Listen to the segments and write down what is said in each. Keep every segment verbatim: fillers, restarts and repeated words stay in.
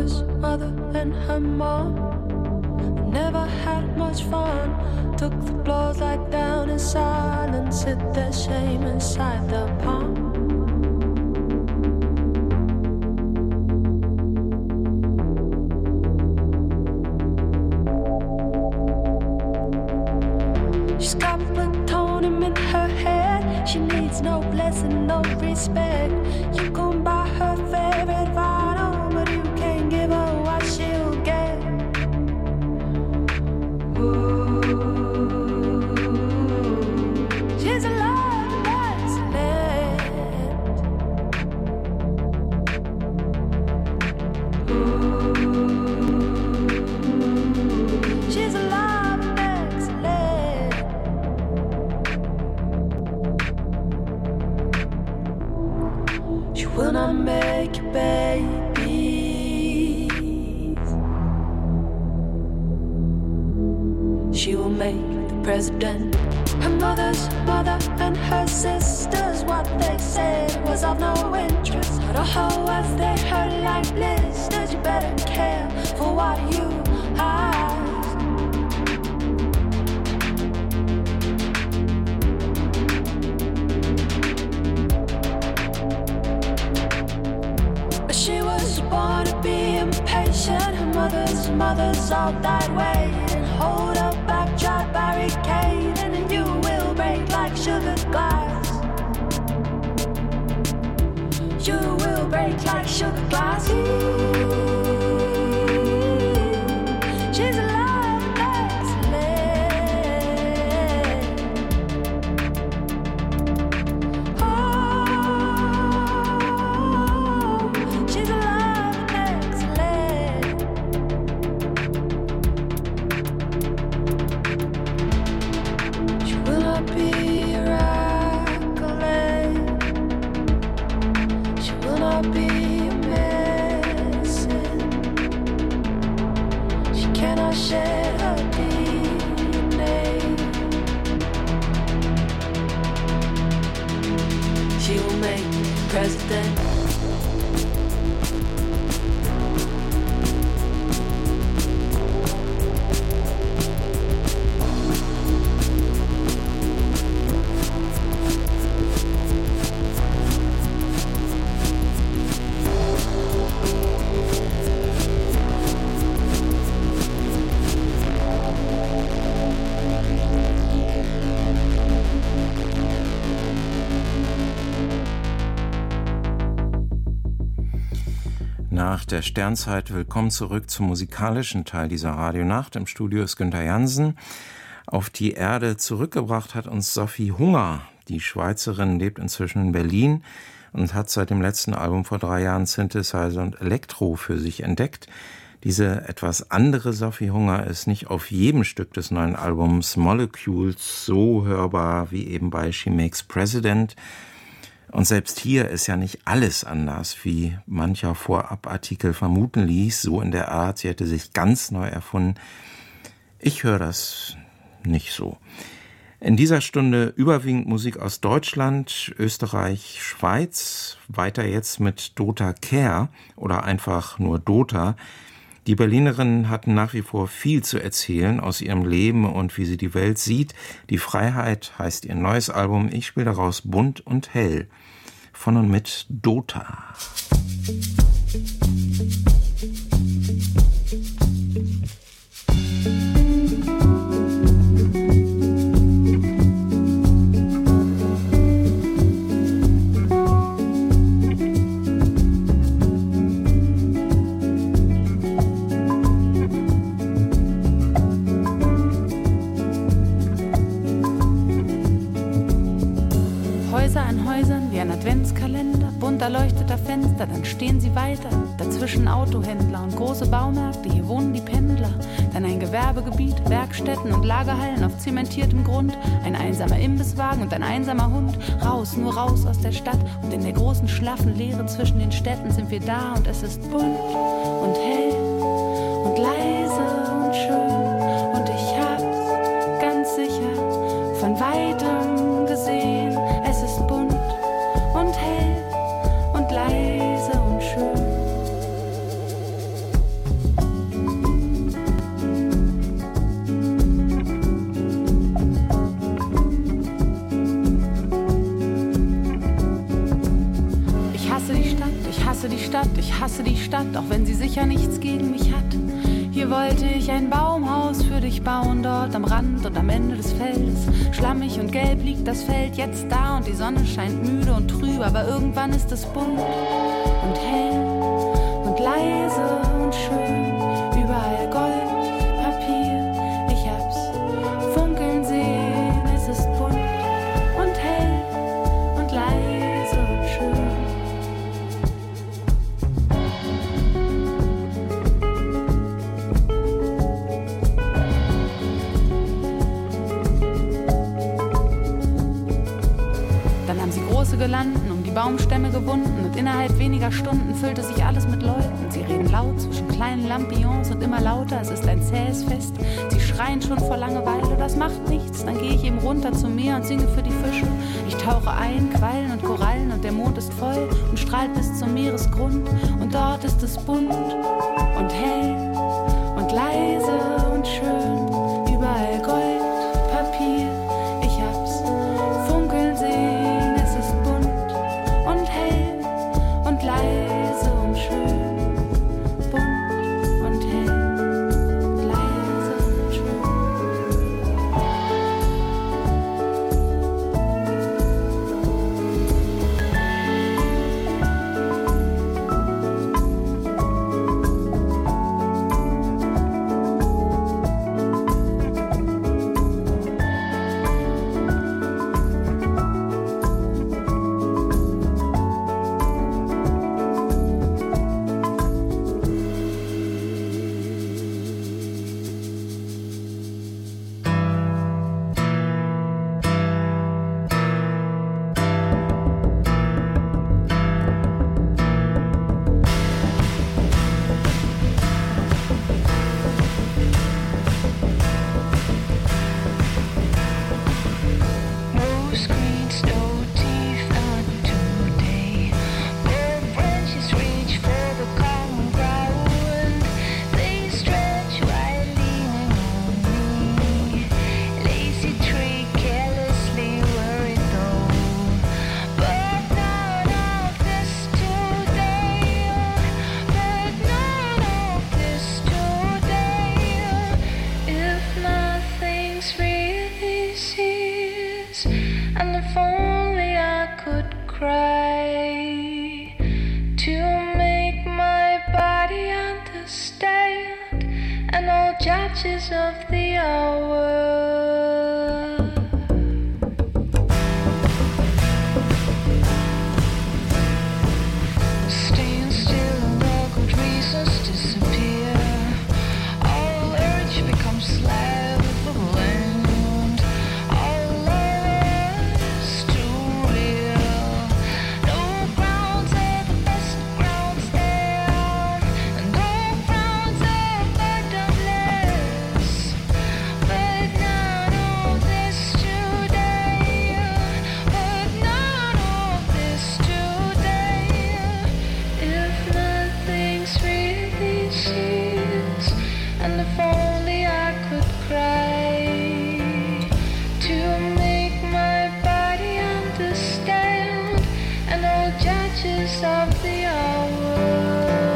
mother's mother and her mom never had much fun. Took the blows like down in silence, hid their shame inside their palm. She's got plutonium in her head. She needs no blessing, no respect. You can buy her favorite vinyl, but you can't give her what she'll get. Ooh, she's a love that's left. Ooh, she's a love that's left. She will not make you babies. She will make the president. Her mother's mother and her sisters, what they said was of no interest. But oh, as they hurt like blisters, you better care for what you ask. She was born to be impatient. Her mother's mothers all died waiting. Hold up back, try barricading, and you will break like sugar glass. You will break like sugar glass. She's a love that's left. Oh, she's a love that's left. She will not be Hercules. She will not be a medicine. She cannot shed her D N A. She will make the president. Nach der Sternzeit willkommen zurück zum musikalischen Teil dieser Radionacht. Im Studio ist Günther Jansen. Auf die Erde zurückgebracht hat uns Sophie Hunger. Die Schweizerin lebt inzwischen in Berlin und hat seit dem letzten Album vor drei Jahren Synthesizer und Elektro für sich entdeckt. Diese etwas andere Sophie Hunger ist nicht auf jedem Stück des neuen Albums Molecules so hörbar wie eben bei She Makes President. Und selbst hier ist ja nicht alles anders, wie mancher Vorabartikel vermuten ließ, so in der Art, sie hätte sich ganz neu erfunden. Ich höre das nicht so. In dieser Stunde überwiegend Musik aus Deutschland, Österreich, Schweiz, weiter jetzt mit Dota Kehr oder einfach nur Dota. Die Berlinerinnen hatten nach wie vor viel zu erzählen aus ihrem Leben und wie sie die Welt sieht. Die Freiheit heißt ihr neues Album. Ich spiele daraus Bunt und Hell. Von und mit Dota. Häuser an Häusern wie ein Adventskalender, bunt erleuchteter Fenster, dann stehen sie weiter. Dazwischen Autohändler und große Baumärkte, hier wohnen die Pendler. Dann ein Gewerbegebiet, Werkstätten und Lagerhallen auf zementiertem Grund. Ein einsamer Imbisswagen und ein einsamer Hund. Raus, nur raus aus der Stadt. Und in der großen, schlaffen Leere zwischen den Städten sind wir da. Und es ist bunt und hell und leise und schön. Und ich hab's ganz sicher von weitem gesehen. Es ist bunt und hell und leise und schön. ich hasse die Stadt, auch wenn sie sicher nichts gegen mich hat. Hier wollte ich ein Baumhaus für dich bauen, dort am Rand und am Ende des Feldes. Schlammig und gelb liegt das Feld jetzt da und die Sonne scheint müde und trüb, aber irgendwann ist es bunt und hell und leise und schön. Überall Gold, Papier, ich hab's funkeln sehen. Es ist bunt und hell und leise und schön. Dann haben sie große Girlanden um die Baumstämme gewunden und innerhalb weniger Stunden füllte sich alles mit Leuten. Sie reden laut zwischen kleinen Lampions und immer lauter, es ist ein zähes Fest. Sie schreien schon vor Langeweile, das macht nichts. Dann gehe ich eben runter zum Meer und singe für die Fische. Ich tauche ein, Quallen und Korallen und der Mond ist voll und strahlt bis zum Meeresgrund. Und dort ist es bunt und hell und leise und schön. Überall Gold, Papier, ich hab's funkeln sehen. Es ist bunt und hell und leise und schön. Bunt und hell, leise und schön. Judges of the hour. Staying still and all good reasons disappear. All urge becomes slave of the land. All love is too real. No grounds are the best grounds there, and all grounds are bottomless. But none of this today. But none of this today. If nothing's really serious, and if only I could cry to make my body understand, and all judges of the hour.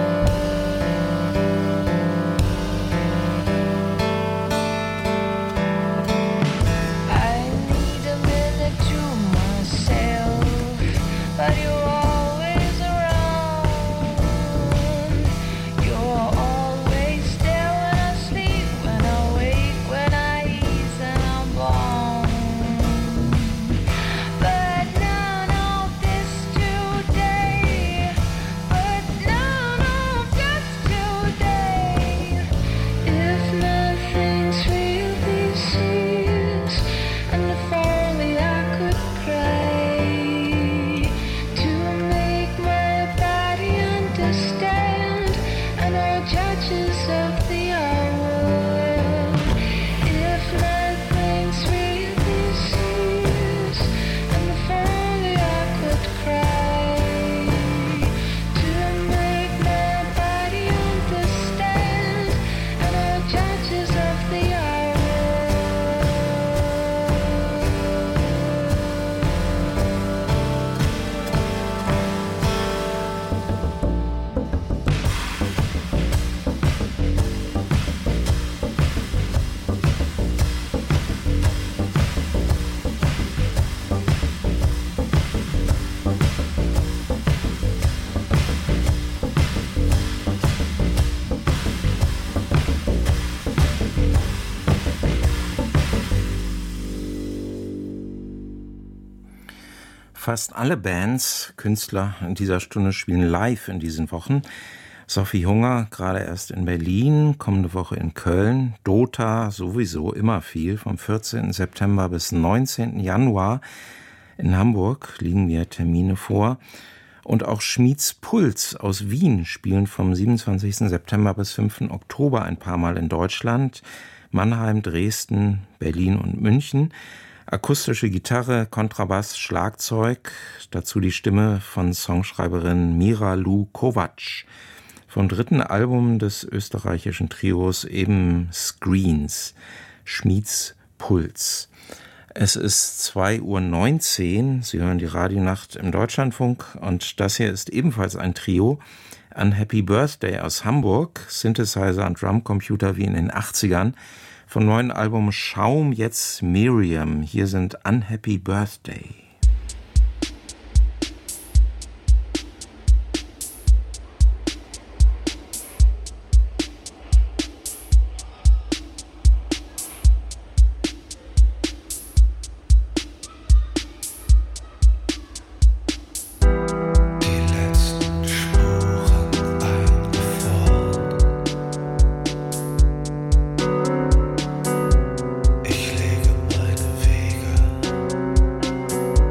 I need a minute to myself, but you're always around. You're always there when I sleep, when I wake, when I ease and I'm born. But none of this today. But none of this today. If nothing's really serious, and if only I could cry to make my body understand, and all judges of the hour. If nothing's really serious, and if only I could cry to make my body understand, and all judges of the hour. Fast alle Bands, Künstler in dieser Stunde spielen live in diesen Wochen. Sophie Hunger gerade erst in Berlin, kommende Woche in Köln, Dota sowieso immer viel, vom vierzehnten September bis neunzehnten Januar. In Hamburg liegen mir Termine vor. Und auch Schmieds Puls aus Wien spielen vom siebenundzwanzigsten September bis fünften Oktober ein paar Mal in Deutschland. Mannheim, Dresden, Berlin und München. Akustische Gitarre, Kontrabass, Schlagzeug, dazu die Stimme von Songschreiberin Mira Lu Kovac. Vom dritten Album des österreichischen Trios eben Screens, Schmieds Puls. Es ist zwei Uhr neunzehn, Sie hören die Radionacht im Deutschlandfunk und das hier ist ebenfalls ein Trio. Unhappy Birthday aus Hamburg, Synthesizer und Drumcomputer wie in den achtzigern. Vom neuen Album Schaum jetzt Miriam. Hier sind Unhappy Birthday. Ich lege meine Wege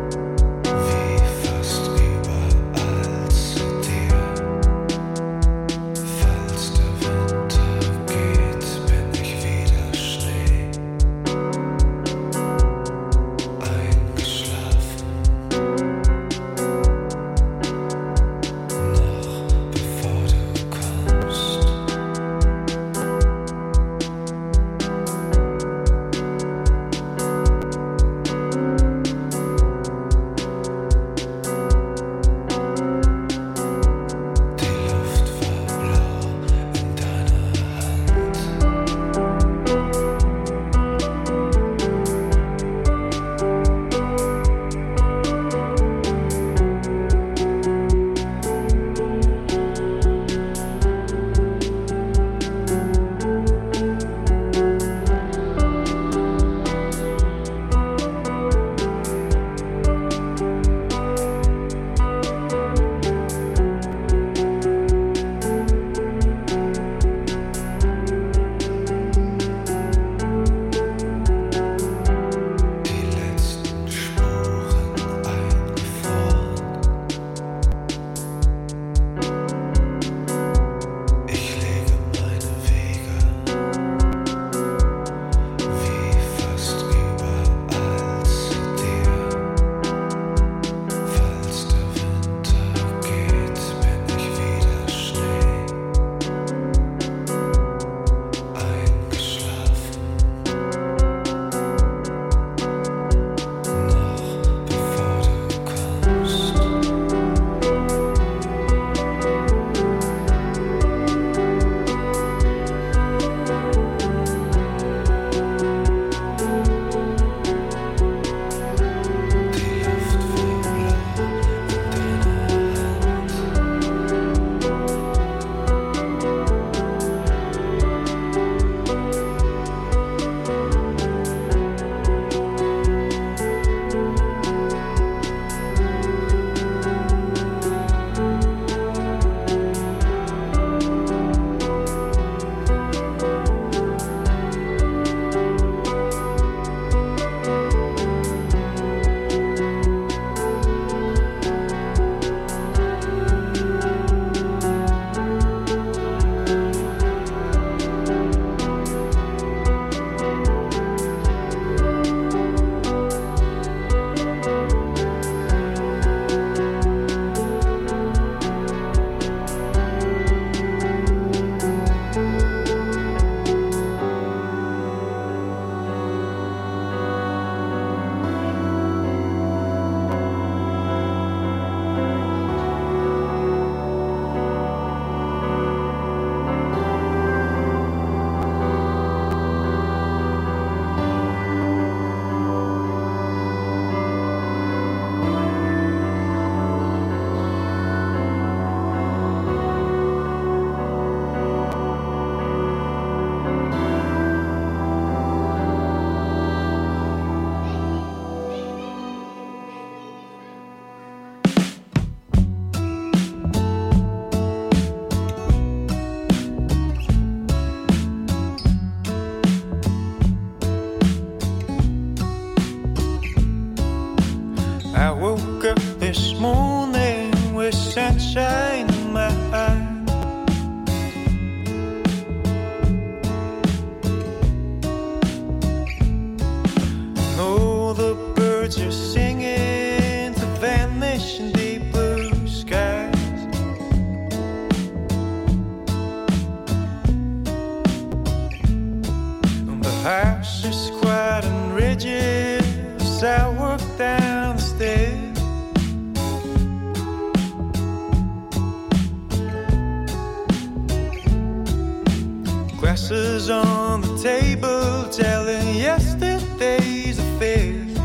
Glasses on the table, telling yesterday's affairs.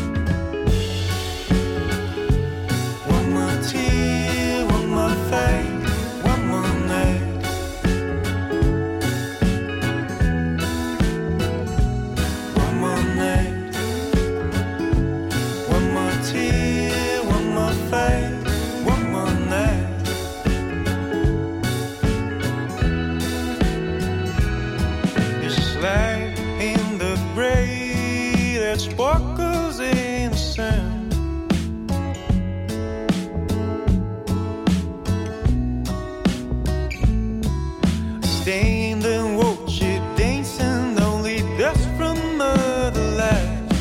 One more tear, one more fight, one more night. One more night. One more tear, one more fight, one more night. Light in the gray that sparkles in the sun. Stand and watch it dancing, only dust from other lives.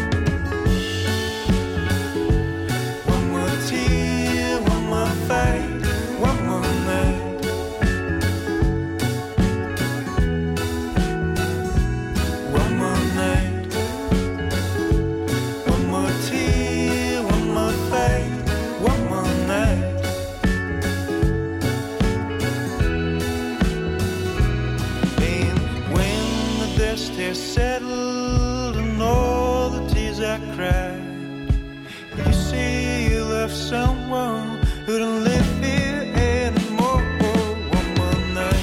One more tear, one more fight, one more night. Settled and all the tears I cried. You see you left someone who don't live here anymore. One more night.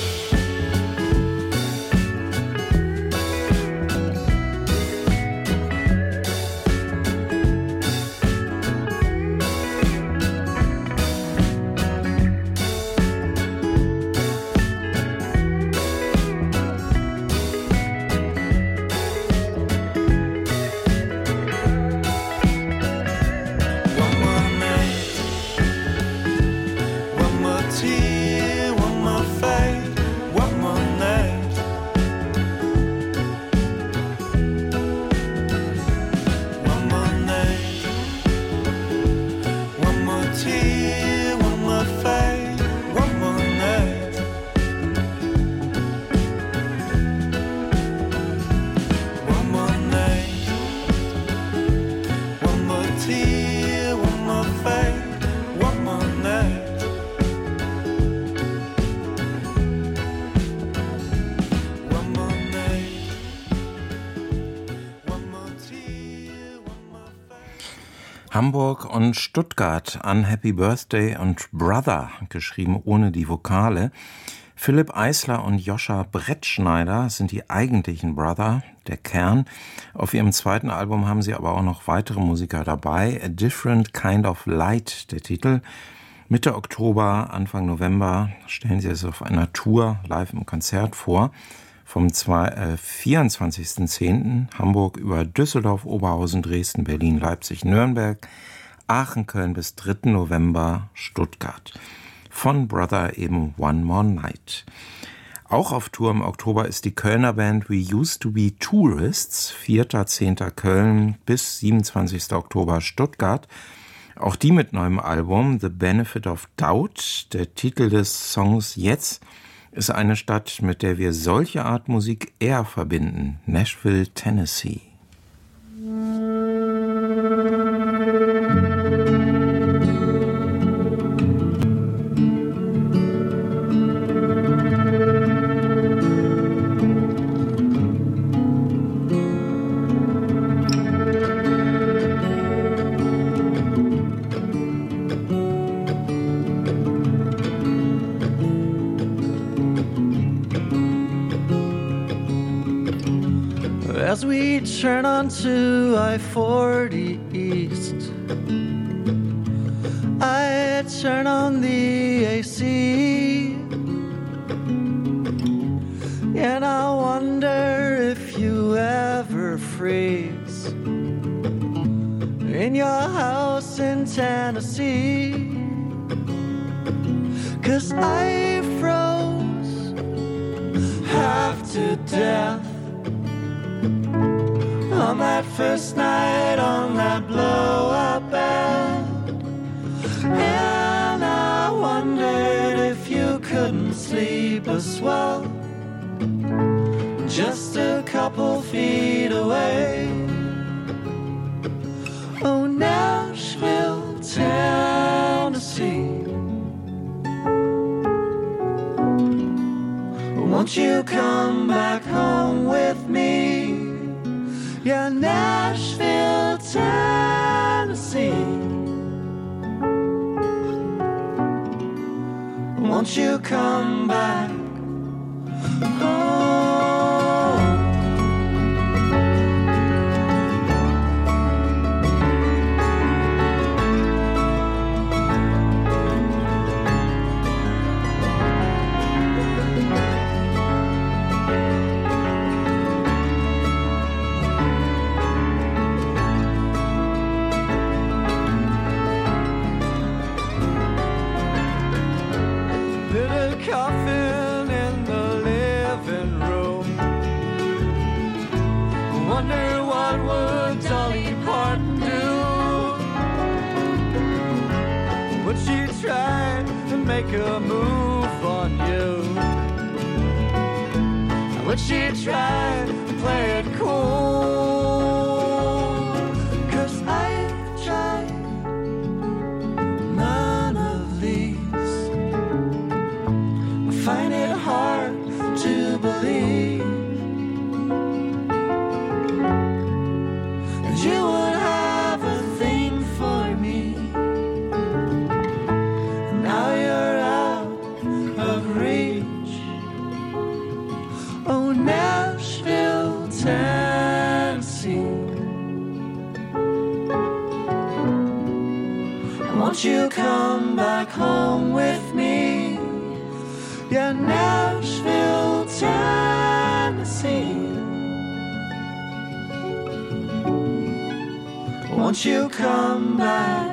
Hamburg und Stuttgart, Unhappy Birthday und Brother, geschrieben ohne die Vokale. Philipp Eisler und Joscha Brettschneider sind die eigentlichen Brother, der Kern. Auf ihrem zweiten Album haben sie aber auch noch weitere Musiker dabei. A Different Kind of Light, der Titel. Mitte Oktober, Anfang November stellen sie es auf einer Tour live im Konzert vor. Vom vierundzwanzigsten zehnten Hamburg über Düsseldorf, Oberhausen, Dresden, Berlin, Leipzig, Nürnberg, Aachen, Köln bis dritten November Stuttgart. Von Brother eben One More Night. Auch auf Tour im Oktober ist die Kölner Band We Used to Be Tourists, vierter zehnter Köln bis siebenundzwanzigsten Oktober Stuttgart. Auch die mit neuem Album The Benefit of Doubt. Der Titel des Songs jetzt ist eine Stadt, mit der wir solche Art Musik eher verbinden. Nashville, Tennessee. As we turn onto I forty East, I turn on the A C, and I wonder if you ever freeze in your house in Tennessee. 'Cause I froze half to death on that first night on that blow-up bed, and I wondered if you couldn't sleep as well, just a couple feet away. Oh, Nashville, Tennessee. Won't you come back home with me? Yeah, Nashville, Tennessee. Won't you come back home? Coffin in the living room. Wonder what would Dolly Parton do? Would she try to make a move on you? Would she try to play it cool? 'Cause I've tried none of these. Find it hard to believe that you would have a thing for me. Now you're out of reach. Oh, Nashville, Tennessee. Won't you come back home with me? Yeah, Nashville, Tennessee. Won't you come back?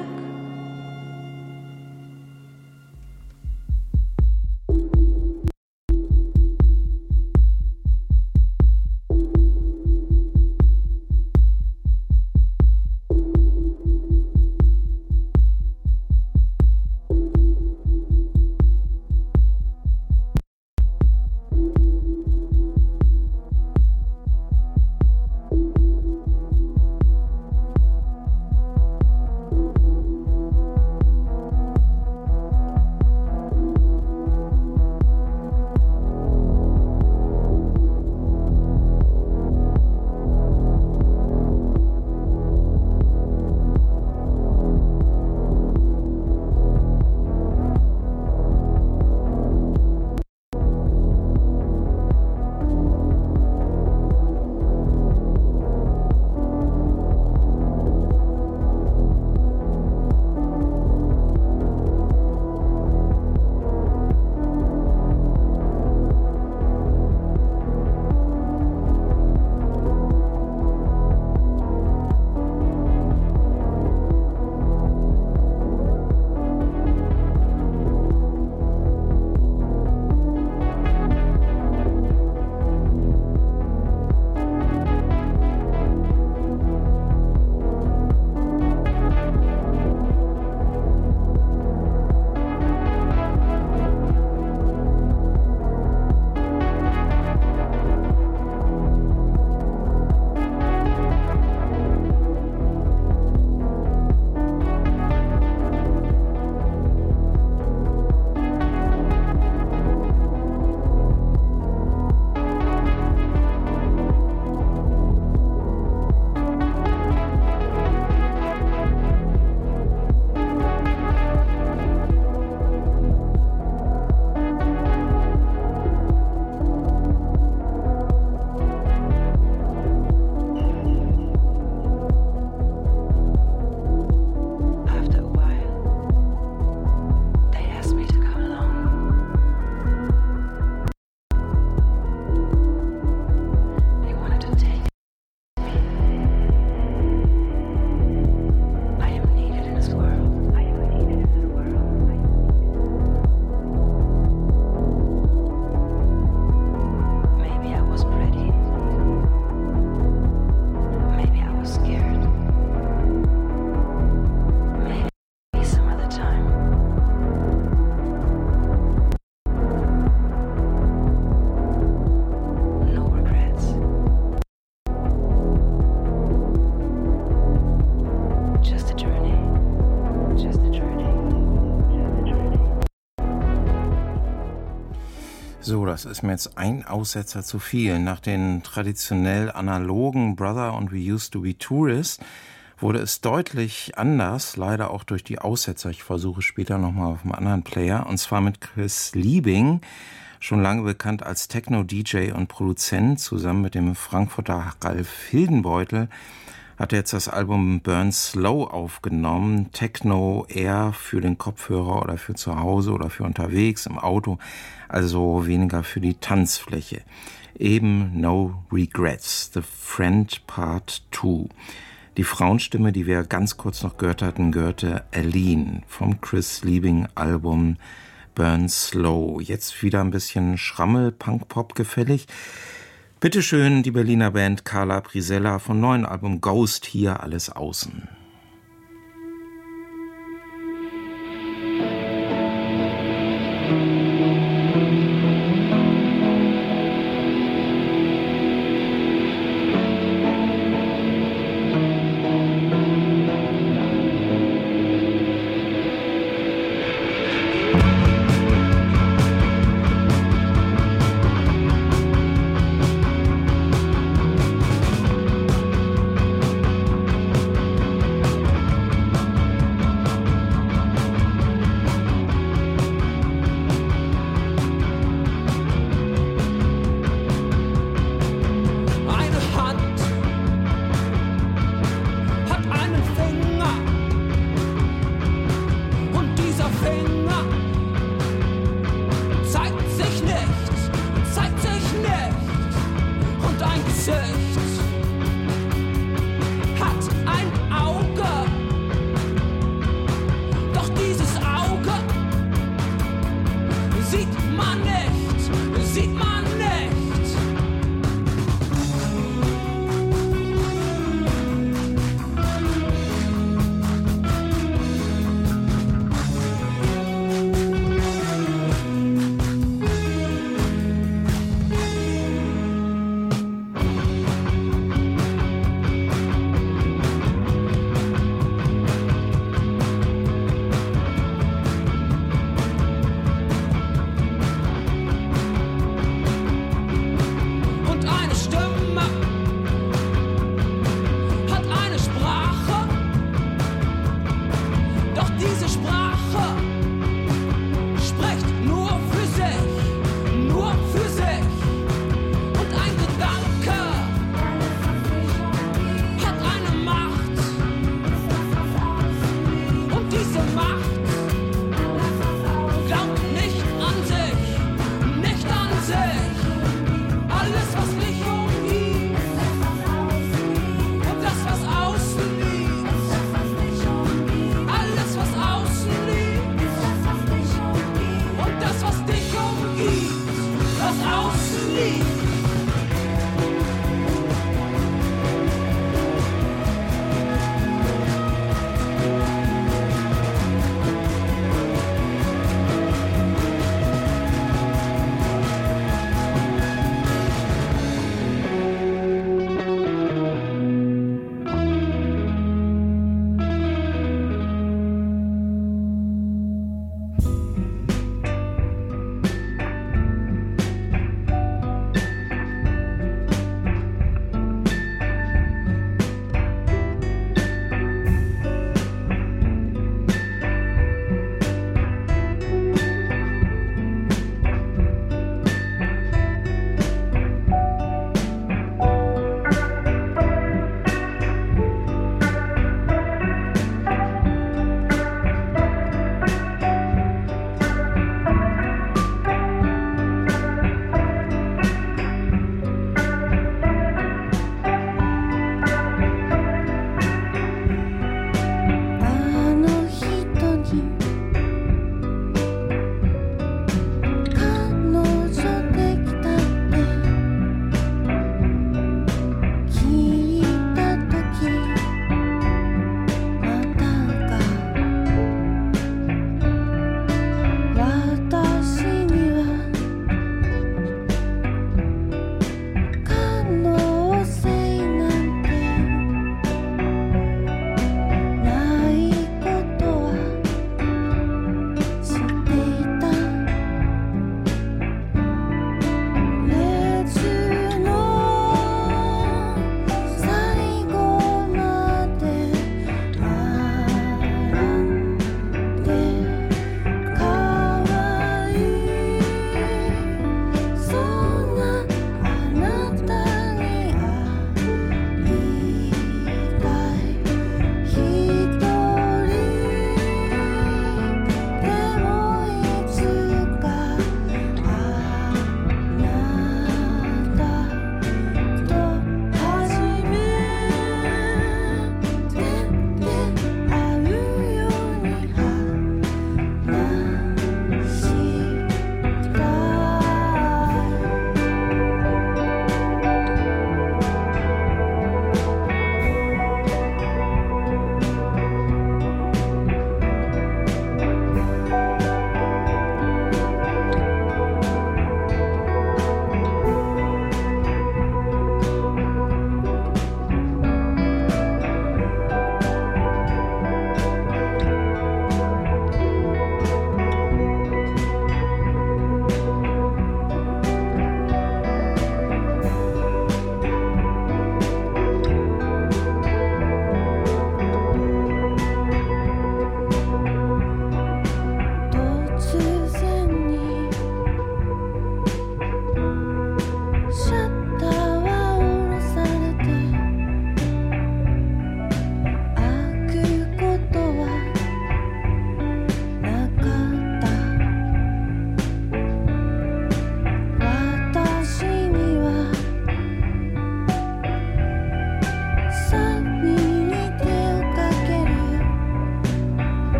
So, das ist mir jetzt ein Aussetzer zu viel. Nach den traditionell analogen Brother und We Used to Be Tourists wurde es deutlich anders, leider auch durch die Aussetzer. Ich versuche später nochmal auf einem anderen Player, und zwar mit Chris Liebing, schon lange bekannt als Techno-D J und Produzent, zusammen mit dem Frankfurter Ralf Hildenbeutel, hat er jetzt das Album Burn Slow aufgenommen. Techno eher für den Kopfhörer oder für zu Hause oder für unterwegs im Auto, also weniger für die Tanzfläche. Eben No Regrets, The Friend Part zwei. Die Frauenstimme, die wir ganz kurz noch gehört hatten, gehörte Aline vom Chris Liebing Album Burn Slow. Jetzt wieder ein bisschen Schrammel, Punk-Pop gefällig. Bitteschön, die Berliner Band Carla Prisella vom neuen Album Ghost, hier alles außen.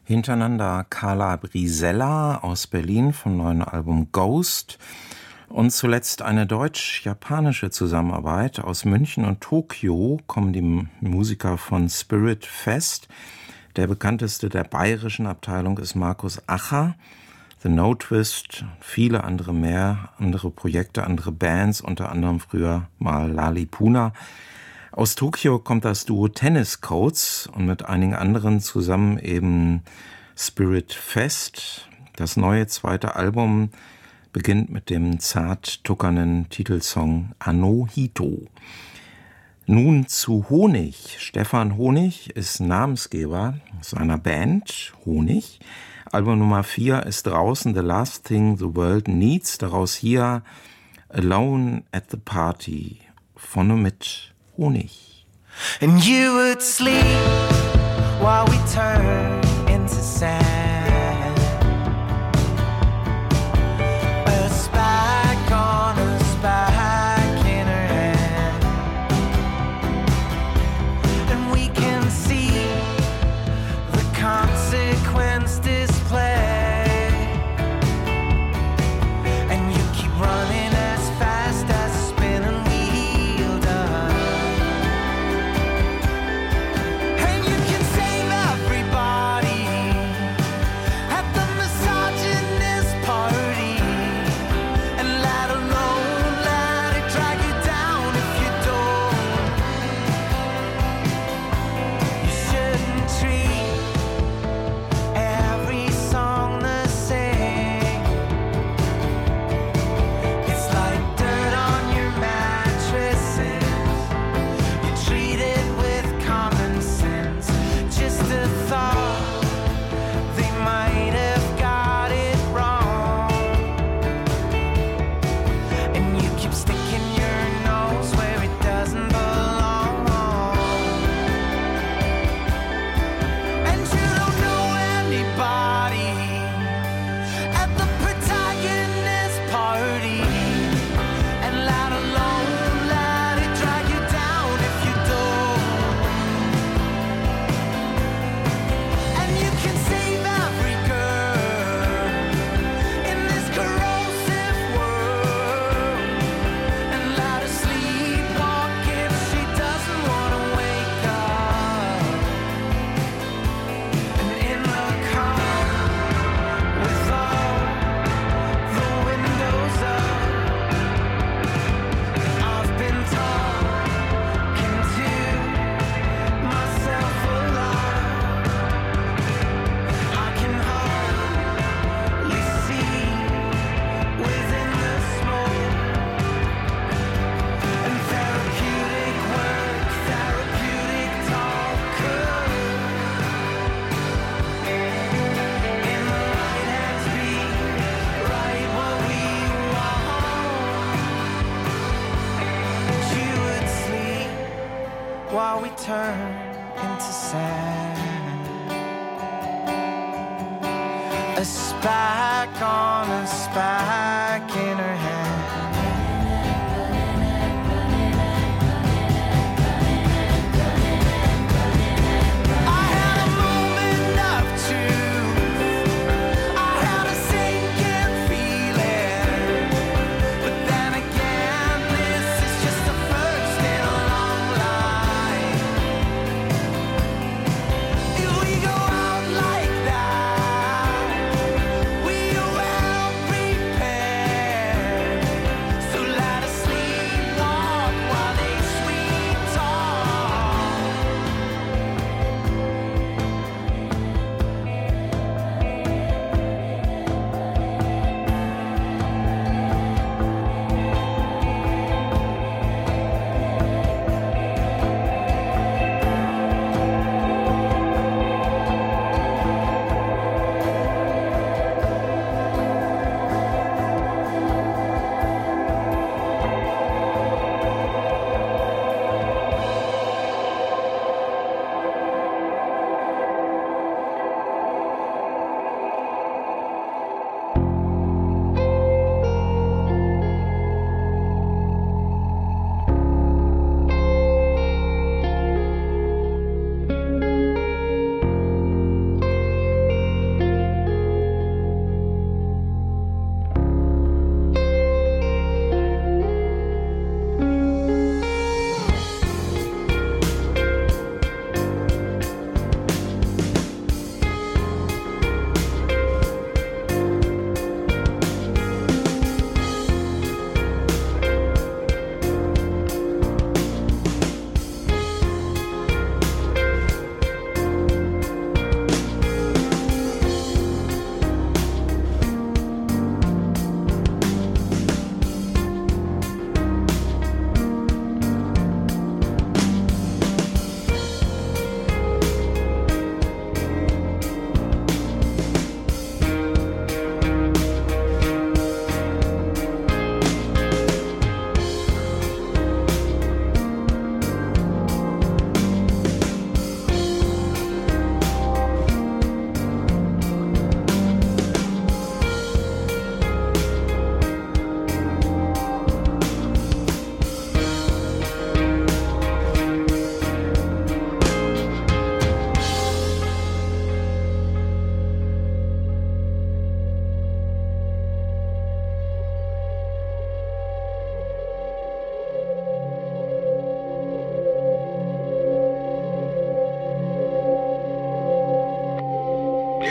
Hintereinander Carla Brisella aus Berlin vom neuen Album Ghost und zuletzt eine deutsch-japanische Zusammenarbeit. Aus München und Tokio kommen die Musiker von Spirit Fest. Der bekannteste der bayerischen Abteilung ist Markus Acher. The No Twist, viele andere mehr, andere Projekte, andere Bands, unter anderem früher mal Lalipuna. Aus Tokio kommt das Duo Tennis Coats und mit einigen anderen zusammen eben Spirit Fest. Das neue zweite Album beginnt mit dem zart tuckernden Titelsong Anohito. Nun zu Honig. Stefan Honig ist Namensgeber seiner Band Honig. Album Nummer vier ist draußen, The Last Thing the World Needs. Daraus hier Alone at the Party. Von und mit Honig. And you would sleep while we turn into sand. A spike on a spike in her hand. And we can see the consequence display. And you keep running as fast as a spinning wheel does. And you can save everybody at the misogynist party. And let alone let it drag you down if you don't. You shouldn't treat every song the same. It's like dirt on your mattresses. You treat it with common sense. Just a thought, they might have got it wrong. And you keep sticking your nose where it doesn't belong. And you don't know anybody at the protagonist party. And let alone let it drag you down if you don't. And you can save every girl in this corrosive world. And let her sleepwalk if she doesn't want to wake up. And in the car with all the windows up, I've been talking to myself a lot. I can hardly see within the smoke. And therapeutic work, therapeutic talk. In the right hands be right what we want. You would sleep while we turn into sand. A spike on a spike in her hand. I had a moment of truth. I had a sinking feeling. But then again, this is just the first in a long line. If we go out like that, we are well prepared.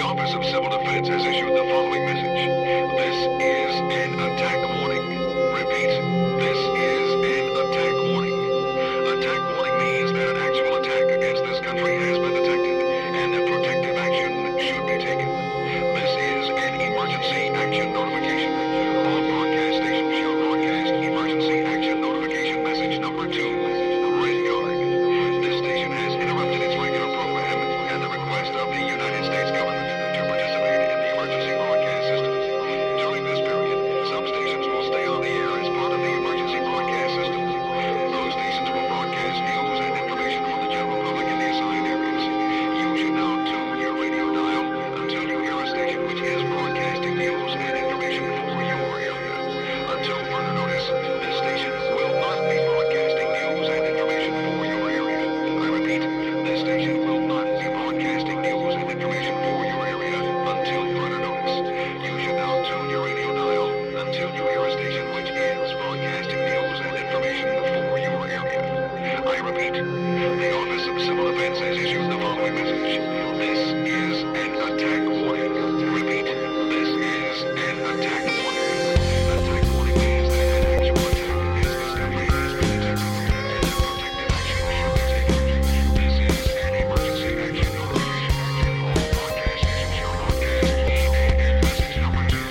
Office of Civil Defense has issued the following message. This is an attack warning. Repeat, this is an attack warning. Attack warning means that an actual attack against this country has been detected and that protective action should be taken. This is an emergency action notification. All broadcast stations shall broadcast emergency action notification message number two. Red Guard. This station has interrupted its regular program at the request of the United States government to participate in the emergency broadcast system. During this period, some stations will stay on the air as part of the emergency broadcast system. Those stations will broadcast news and information for the general public in the assigned areas. You should now tune your radio dial until you hear a station which is broadcasting news and information for your area. Until further notice, this station will not be broadcasting news and information for your area. I repeat, this station will not be broadcasting news and information for your area until further notice. You should now tune your radio dial until you hear a station which is broadcasting news and information for your area. I repeat, the Office of Civil Defense has issued the following message. This is an attack warning. Repeat, this is an attack warning. Attack warning means that an actual attack against this country has been detected and that protective action should be taken. This is an emergency action notification. All broadcast stations shall broadcast and message number two.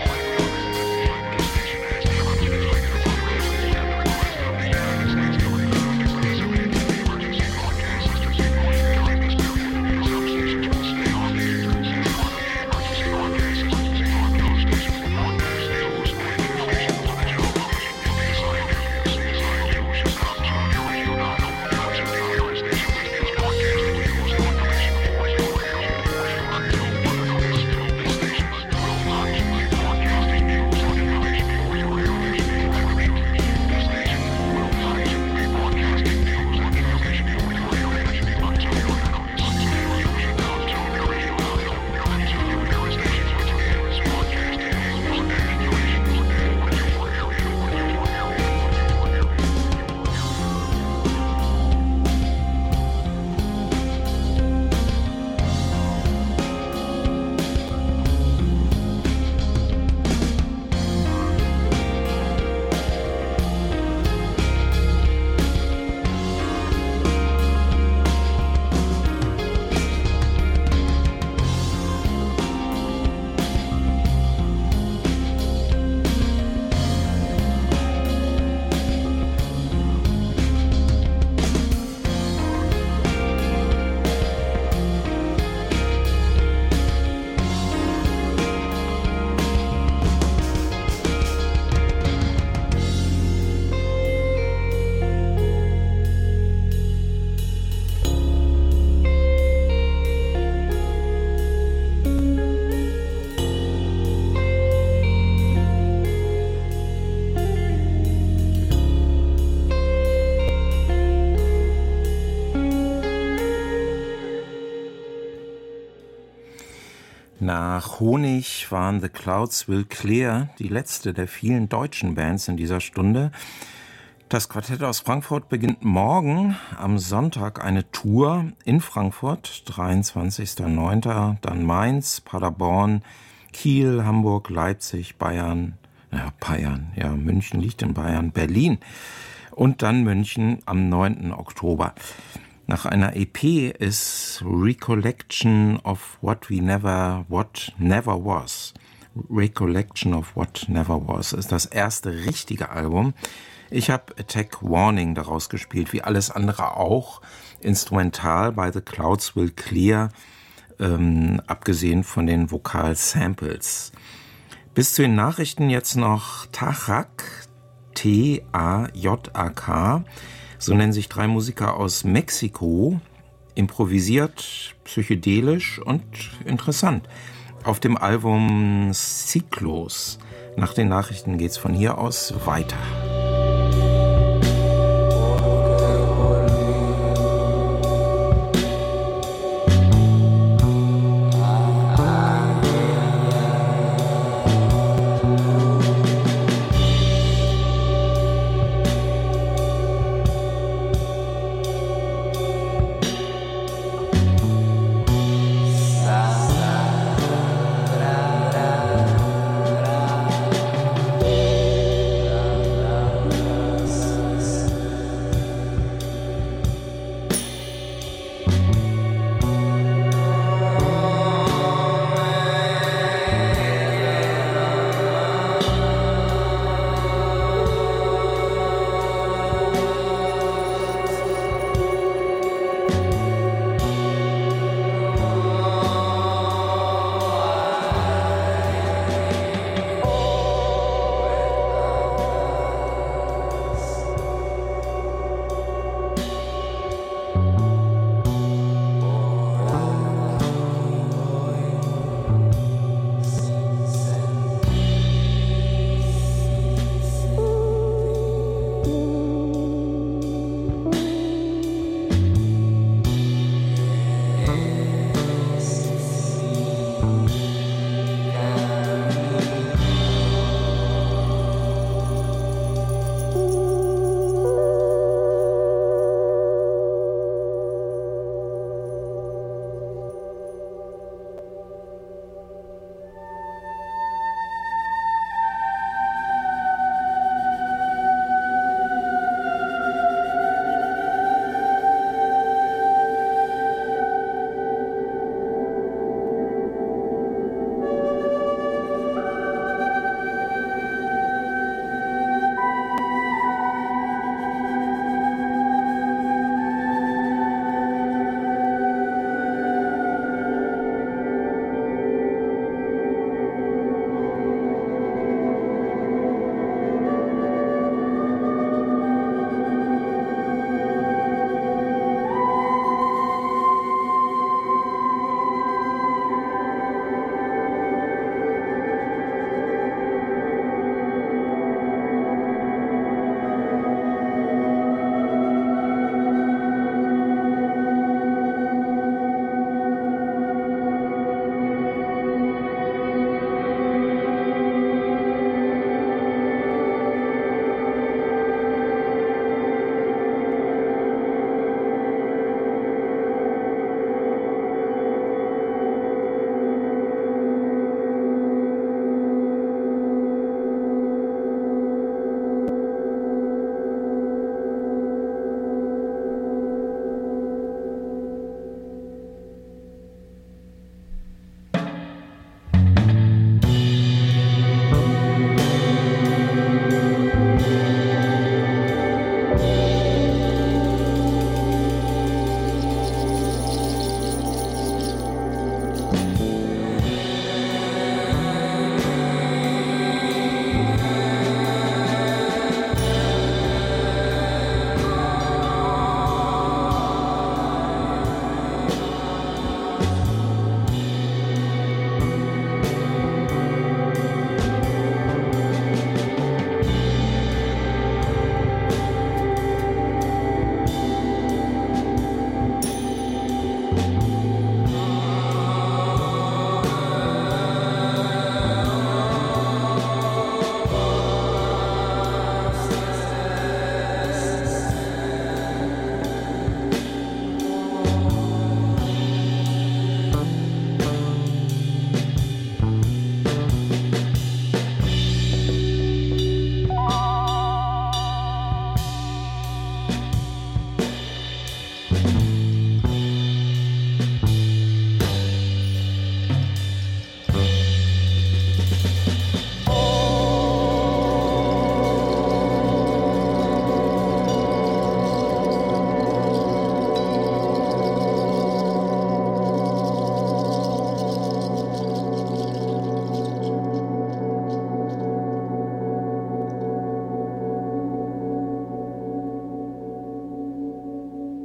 This station has interrupted its regular program at the request of the United States government to participate in the emergency broadcast system. During this period, some stations will stay on the air as part of the emergency broadcast system. Those stations will broadcast news and information for the general public in the assigned areas. The assigned you should now tune your radio dial until you hear a station which is broadcasting news and information for your area. Until further notice, this station will not be broadcasting news and information for your area. I repeat, this station will not be broadcasting news and information for your area until further notice. You should now tune your radio dial until you hear a station which is broadcasting news and information for your area. Nach Honig waren The Clouds Will Clear die letzte der vielen deutschen Bands in dieser Stunde. Das Quartett aus Frankfurt beginnt morgen am Sonntag eine Tour in Frankfurt, dreiundzwanzigster neunter Dann Mainz, Paderborn, Kiel, Hamburg, Leipzig, Bayern, naja, Bayern, ja, München liegt in Bayern, Berlin und dann München am neunten Oktober. Nach einer E P ist Recollection of What We Never, What Never Was. Recollection of What Never Was ist das erste richtige Album. Ich habe Attack Warning daraus gespielt, wie alles andere auch, instrumental bei The Clouds Will Clear, ähm, abgesehen von den Vokal-Samples. Bis zu den Nachrichten jetzt noch Tajak, T A J A K, so nennen sich drei Musiker aus Mexiko, improvisiert, psychedelisch und interessant. Auf dem Album Ciclos. Nach den Nachrichten geht's von hier aus weiter.